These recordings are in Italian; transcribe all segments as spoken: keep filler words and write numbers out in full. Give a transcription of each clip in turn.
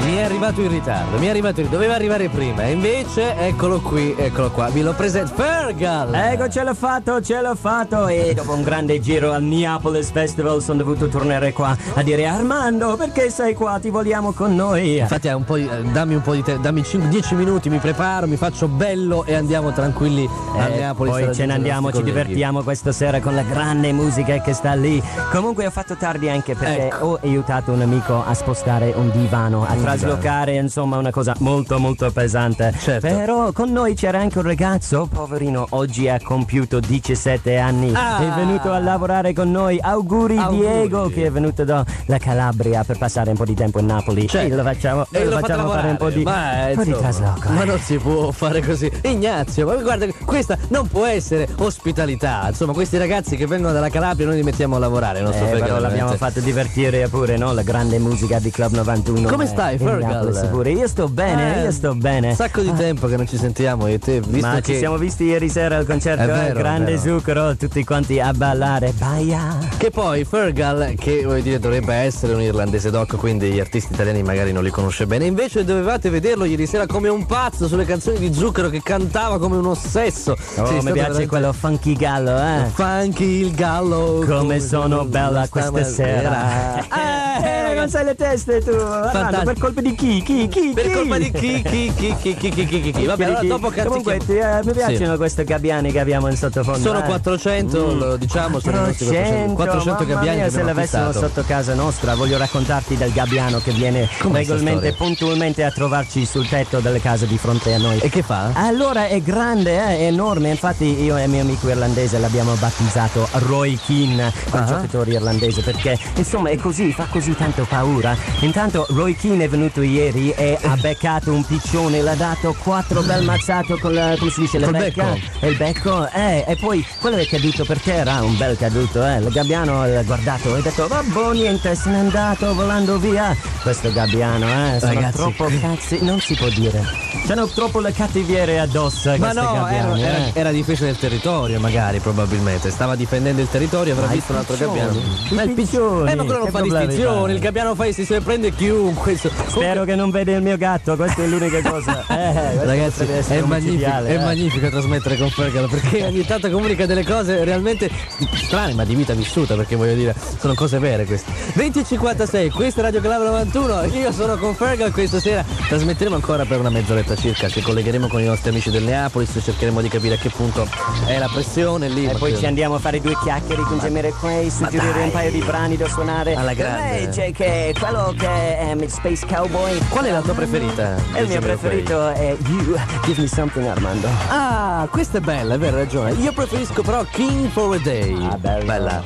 Mi è arrivato in ritardo, mi è arrivato in... doveva arrivare prima, e invece eccolo qui, eccolo qua, vi lo presento, Fergal! Ecco, ce l'ho fatto, ce l'ho fatto, e dopo un grande giro al Neapolis Festival sono dovuto tornare qua a dire: Armando, perché sei qua? Ti vogliamo con noi. Infatti, un po' di, dammi un po' di tempo, dammi cinque dieci minuti, mi preparo, mi faccio bello e andiamo tranquilli eh, a Neapolis. Poi ce ne andiamo, ci divertiamo questa sera con la grande musica che sta lì. Comunque ho fatto tardi anche perché ecco. ho aiutato un amico a spostare un divano, a un traslocare divano. Insomma una cosa molto molto pesante. Certo. Però con noi c'era anche un ragazzo, poverino, oggi ha compiuto diciassette anni, ah. è venuto a lavorare con noi. Auguri, Auguri Diego, che è venuto dalla Calabria per passare un po' di tempo in Napoli. Certo. E lo facciamo, e lo, lo facciamo lavorare, fare un po' di, ma, un po' di trasloco. Ma non si può fare così. Ignazio, ma guarda, questa non può essere ospitalità. Insomma, questi ragazzi che vengono dalla Calabria noi li mettiamo a lavorare. Il nostro eh, Fergal, però l'abbiamo fatto divertire pure, no? La grande musica di Club novantuno. Come stai, Fergal? Pure. Io sto bene, eh, io sto bene. Un sacco di ah. tempo che non ci sentiamo io e te, visto ma che... ci siamo visti ieri sera al concerto, vero, eh, grande zucchero, tutti quanti a ballare. Baia. Che poi Fergal, che voglio dire dovrebbe essere un irlandese doc, quindi gli artisti italiani magari non li conosce bene, invece dovevate vederlo ieri sera come un pazzo sulle canzoni di Zucchero, che cantava come un ossesso. Oh, sì, mi piace veramente... quello funky gallo, eh. Funky il gallo. Come, come sono bella questa sera. Eh, non sai le teste tu. Armando, per colpa di chi? Chi? Chi? Per colpa di chi? Chi? Chi? Chi? Chi? Chi? Chi? Chi? Vabbè, allora dopo cantiamo. Comunque ti, eh, mi piacciono sì. queste gabbiani che abbiamo in sottofondo. Sono eh. quattrocento, mm. lo diciamo, sono quattrocento, quattrocento gabbiani mia, se le avessero sotto casa nostra. Voglio raccontarti del gabbiano che viene Com'è regolarmente, puntualmente a trovarci sul tetto delle case di fronte a noi. E che fa? Allora è grande, eh, è enorme. Infatti io e il mio amico irlandese l'abbiamo battezzato Roy Keane, un uh-huh. giocatore irlandese, perché insomma è così, fa così tanto paura. Intanto Roy Keane è venuto ieri e ha beccato un piccione, l'ha dato quattro bel mazzato con la, come si dice, la becca e il becco, eh, e poi quello è caduto per terra, un bel caduto, eh. Il gabbiano l'ha guardato e ha detto vabbè, niente, se n'è andato volando via. Questo gabbiano, eh, sono ragazzi, troppo cazzi, non si può dire. C'hanno troppo le cattiviere addosso. Ma no, gabbiani, era, eh. era, era difesa del territorio, magari, probabilmente. Stava difendendo il territorio, avrà ma visto un altro gabbiano. Ma il piccione. Eh, ma quello non fa distinzione, il gabbiano fa si se prende chiunque. Spero Comunque... che non vede il mio gatto, questa è l'unica cosa. Eh, ragazzi, è magnifico, eh. è magnifico trasmettere con Fergal, perché ogni tanto comunica delle cose realmente strane, ma di vita vissuta, perché voglio dire, sono cose vere queste. venti e cinquantasei, questa è Radio Club novantuno, io sono con Fergal, questa sera trasmetteremo ancora per una mezz'oretta circa, ci collegheremo con i nostri amici del Neapolis, cercheremo di capire a che punto è la pressione lì. E poi che... ci andiamo a fare due chiacchiere con Jamiroquai, suggerire un paio di brani da suonare alla grande. C'è che quello che è um, Space Cowboy. Qual è la tua preferita? Il mio preferito è You Give Me Something, Armando. Ah, questa è bella, è vero, hai ragione. Io preferisco però King for a Day. Ah, bella. Bella.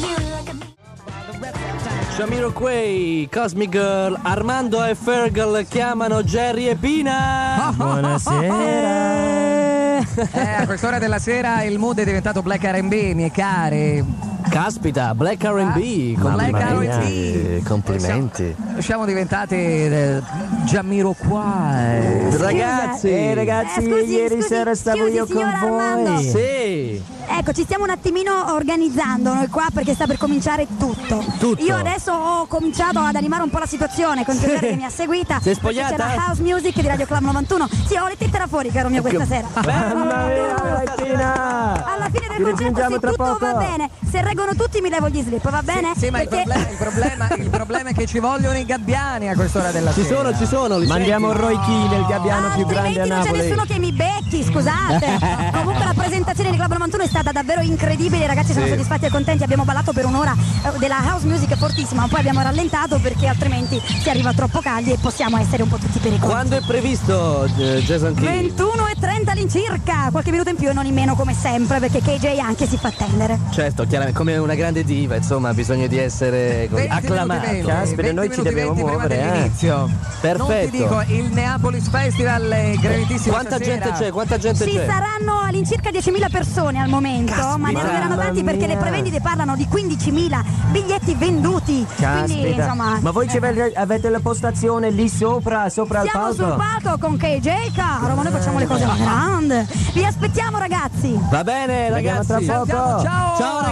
Jamiroquai, Cosmic Girl, Armando e Fergal chiamano Jerry e Pina. Buonasera. Eh, a quest'ora della sera il mood è diventato black R and B, miei cari. Caspita, black R and B, black R and B. Complimenti. Siamo, siamo diventati eh, Jamiroquai. Ragazzi, eh, ragazzi, eh, scusi, ieri scusi, sera stavo scusi, io con voi. Armando. Sì. Ecco, ci stiamo un attimino organizzando noi qua perché sta per cominciare tutto. Tutto. Io adesso ho cominciato ad animare un po' la situazione con Giuseppe che mi ha seguita. Sei spogliata? C'è la house music di Radio Club novantuno. Sì, ho le tette da fuori, caro mio, questa sera. Mamma mia, Tina. Alla fine del concerto, se tutto poco. va bene, se reggono tutti mi levo gli slip, va bene? Sì, sì, ma perché... il, problema, il, problema, il problema è che ci vogliono i gabbiani a quest'ora della ci sera. Ci sono, ci sono. Li Mandiamo senti? Roy Keane, il gabbiano più grande a Altrimenti non c'è Napoli. nessuno che mi becchi, scusate. Comunque la presentazione di Club novantuno è stata davvero incredibile, i ragazzi sono sì. soddisfatti e contenti, abbiamo ballato per un'ora eh, della house music fortissima, poi abbiamo rallentato perché altrimenti si arriva troppo caldi e possiamo essere un po' tutti pericolosi. Quando è previsto eh, Jason Key? ventuno e trenta all'incirca, qualche minuto in più e non in meno come sempre, perché K J anche si fa attendere. Certo, chiaramente, come una grande diva, insomma, ha bisogno di essere acclamato. Caspita, noi ci dobbiamo muovere, eh. Perfetto. Non ti dico, il Neapolis Festival è gravitissimo. Quanta stasera. gente c'è? Quanta gente Ci c'è? saranno all'incirca diecimila persone al momento, Caspita. ma ne arriveranno tanti perché le prevendite parlano di quindicimila biglietti venduti. Caspita. Quindi, insomma, ma voi ci avete, avete la postazione lì sopra, sopra il siamo palco? sul palco con K J, caro, ma noi facciamo le cose alla grande. Vi aspettiamo, ragazzi. Va bene, Vediamo ragazzi. tra poco. Ciao, Ciao, ragazzi.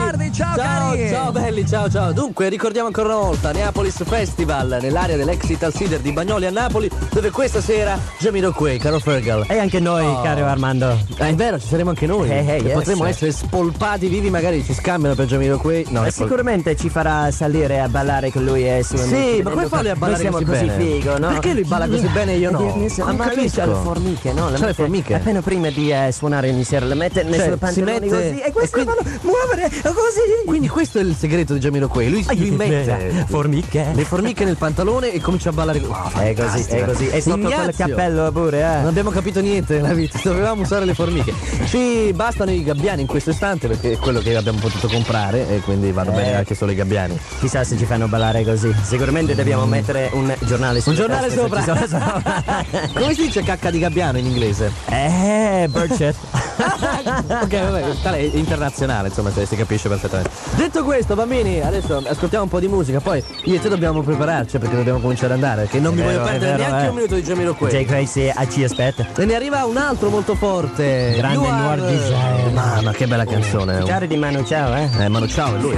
Lombardi, ciao, ciao, cari. ciao belli, ciao ciao. Dunque ricordiamo ancora una volta Neapolis Festival nell'area dell'ex Ital Cider di Bagnoli a Napoli, dove questa sera Jamiroquai, caro Fergal. E anche noi, Oh. caro Armando. Ah, è vero, ci saremo anche noi. Hey, hey, e yes. potremo essere spolpati vivi, magari ci scambiano per Jamiroquai. No, E è pol- sicuramente ci farà salire a ballare con lui e su Sì, ma come fa lui a ballare Noi siamo così così, bene? figo, no? Perché lui balla così bene e io no? Ah, Non ma lui capisco. c'ha le formiche, no? C'ha le mette- formiche? Appena prima di eh, suonare ogni sera le mette nei Cioè, suoi si pantaloni mette- così e questi e quindi- fanno muovere così. Quindi questo è il segreto di Jamiroquai. Lui, lui mette formiche. le formiche nel pantalone e comincia a ballare. Wow, È così, fantastico. è così. E sotto quel Ignazio, cappello pure, non eh. abbiamo capito niente nella vita, dovevamo usare le formiche. Ci bastano i gabbiani in questo istante perché è quello che abbiamo potuto comprare e quindi vanno Eh. bene anche solo i gabbiani. Chissà se ci fanno ballare così. Sicuramente dobbiamo mettere un giornale Un sulle giornale teste, se sopra. ci sono- Come si dice cacca di gabbiano in inglese? Eh, Burchett. Ok, vabbè, tale è internazionale, insomma, cioè, si capisce perfettamente. Detto questo, bambini, adesso ascoltiamo un po' di musica, poi io e te dobbiamo prepararci perché dobbiamo cominciare ad andare, perché non mi È voglio vero, è perdere vero, neanche eh. un minuto di Jamiroquai. J. Crazy a ci aspetta. E ne arriva un altro molto forte. Grande You Are- Noir Desire. Mamma, che bella canzone. Chiaro di Manu Ciao, eh. Eh, Manu Ciao, è lui.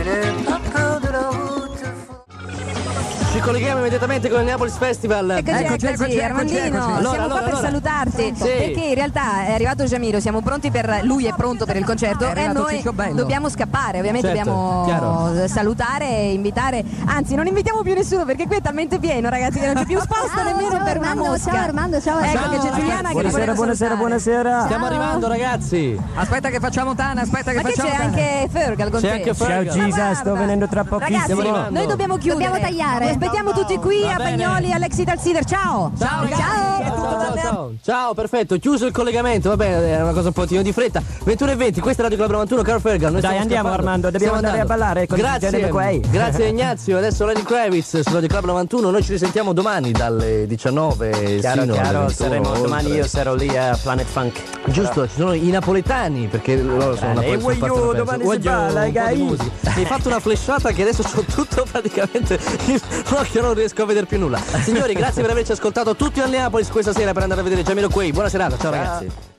Ci colleghiamo immediatamente con il Neapolis Festival. Eccoci, Eccoci, eccoci, eccoci, eccoci, Armandino, eccoci. siamo Allora, qua allora, per allora. salutarti Sì. perché in realtà è arrivato Jamiro, siamo pronti per lui è pronto per il concerto È e arrivato noi Ciccio Bello. dobbiamo scappare, ovviamente Certo, dobbiamo chiaro. salutare e invitare, anzi non invitiamo più nessuno perché qui è talmente pieno ragazzi che non c'è più spazio Ciao, nemmeno ciao, per una Armando, mosca. ciao, Armando, ciao, Ecco ciao. che c'è Giuliana che Buonasera, voleva buonasera, salutare. buonasera. Stiamo arrivando, ragazzi. Aspetta che facciamo Tana, aspetta che Ma che facciamo c'è Tana. anche Fergal con C'è te? anche Ciao Fergal. Gisa, guarda. sto venendo tra Ragazzi, pochissimo. arrivando. noi dobbiamo chiudere. Dobbiamo tagliare. Vi aspettiamo tutti qui Va a bene. Bagnoli all'ex Ital Cider. Ciao. Ciao, ragazzi. Ciao. Ciao, ciao, ciao. Ciao, perfetto, chiuso il collegamento, va bene, era una cosa un pochettino di fretta. ventuno e venti, questa è Radio Club novantuno, caro Fergal. Noi Dai, stiamo andiamo, scappando. Armando, dobbiamo Stiamo andare a andando. ballare con Grazie, Jamiroquai. grazie Ignazio, adesso Lenny Kravitz su Radio Club novantuno, noi ci risentiamo domani dalle diciannove Chiaro, sino alle chiaro, ventuno, saremo, oltre. domani io sarò lì a Planet Funk. Giusto, ci sono i napoletani perché loro sono Bene, napole- e sono voglio, parte da domani pezzo. si Voglio balla, un po' di gai. musica. Mi hai fatto una flashata che adesso c'ho tutto praticamente il occhio, non riesco a vedere più nulla. Signori, grazie per averci ascoltato tutti a Neapolis questa sera per andare a vedere Jamiroquai. Buona serata, ciao. ragazzi.